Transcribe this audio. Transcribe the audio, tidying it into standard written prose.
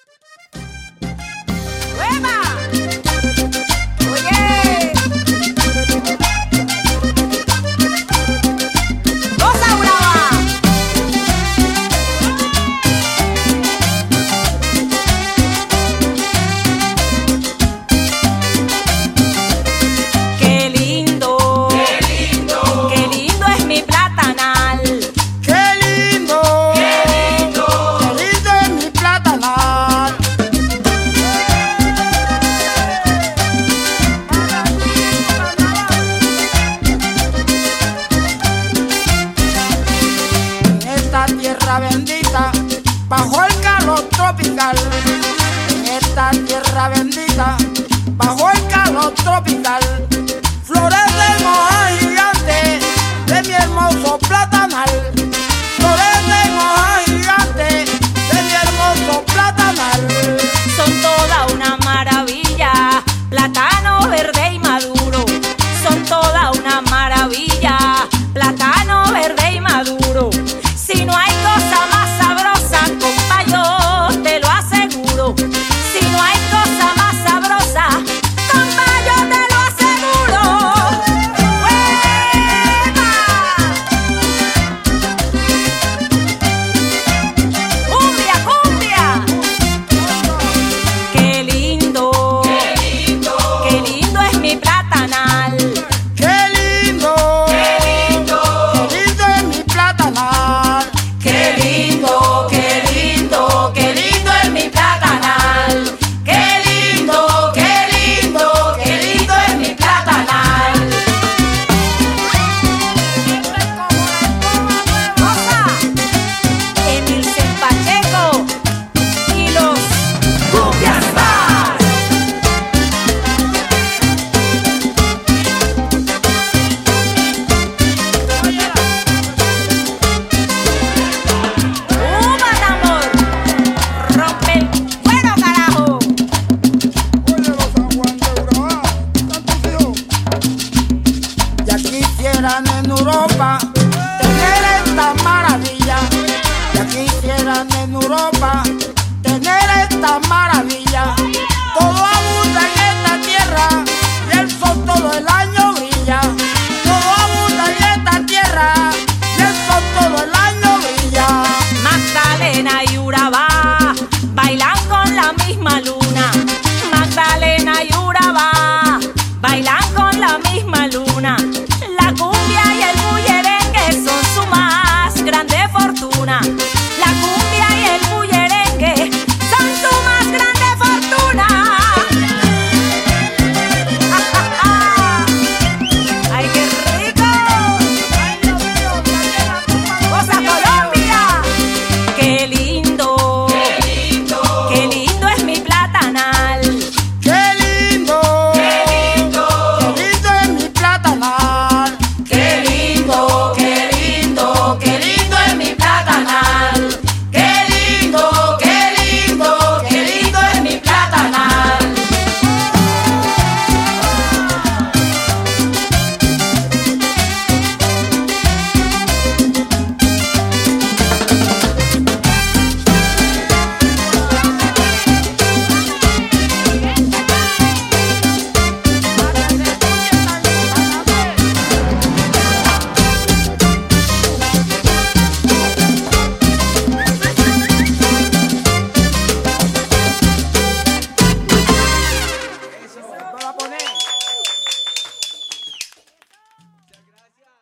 tierra bendita, bajo el calor tropical. En esta tierra bendita, bajo el calor tropical, florecen hojas gigantes de mi hermoso platanal. Florecen hojas gigantes de mi hermoso platanal. Son toda una maravilla, plátano verde y maduro. Son toda una maravilla, plátano verde y maduro. Si no hay cosa más sabrosa, compa, yo te lo aseguro. Si no hay cosa más sabrosa, compa, yo te lo aseguro. ¡Hueva! ¡Cumbia, cumbia! ¡Qué lindo! ¡Qué lindo! ¡Qué lindo es mi platanal! ¡Qué lindo! ¡Qué lindo! ¡Qué lindo es mi platanal! ¡Qué lindo, qué lindo, qué lindo es mi platanal! ¡Qué lindo, qué lindo, qué lindo es mi platanal! ¡Cosa! Emilsen Pacheco y los Cumbia Stars. ¡Súbate, amor! ¡Rompe el fuego, carajo! Oye, los San Juan de Urabá, tantos hijos. Ya quisieran en Europa tener esta maravilla. Ya quisieran en Europa tener esta maravilla.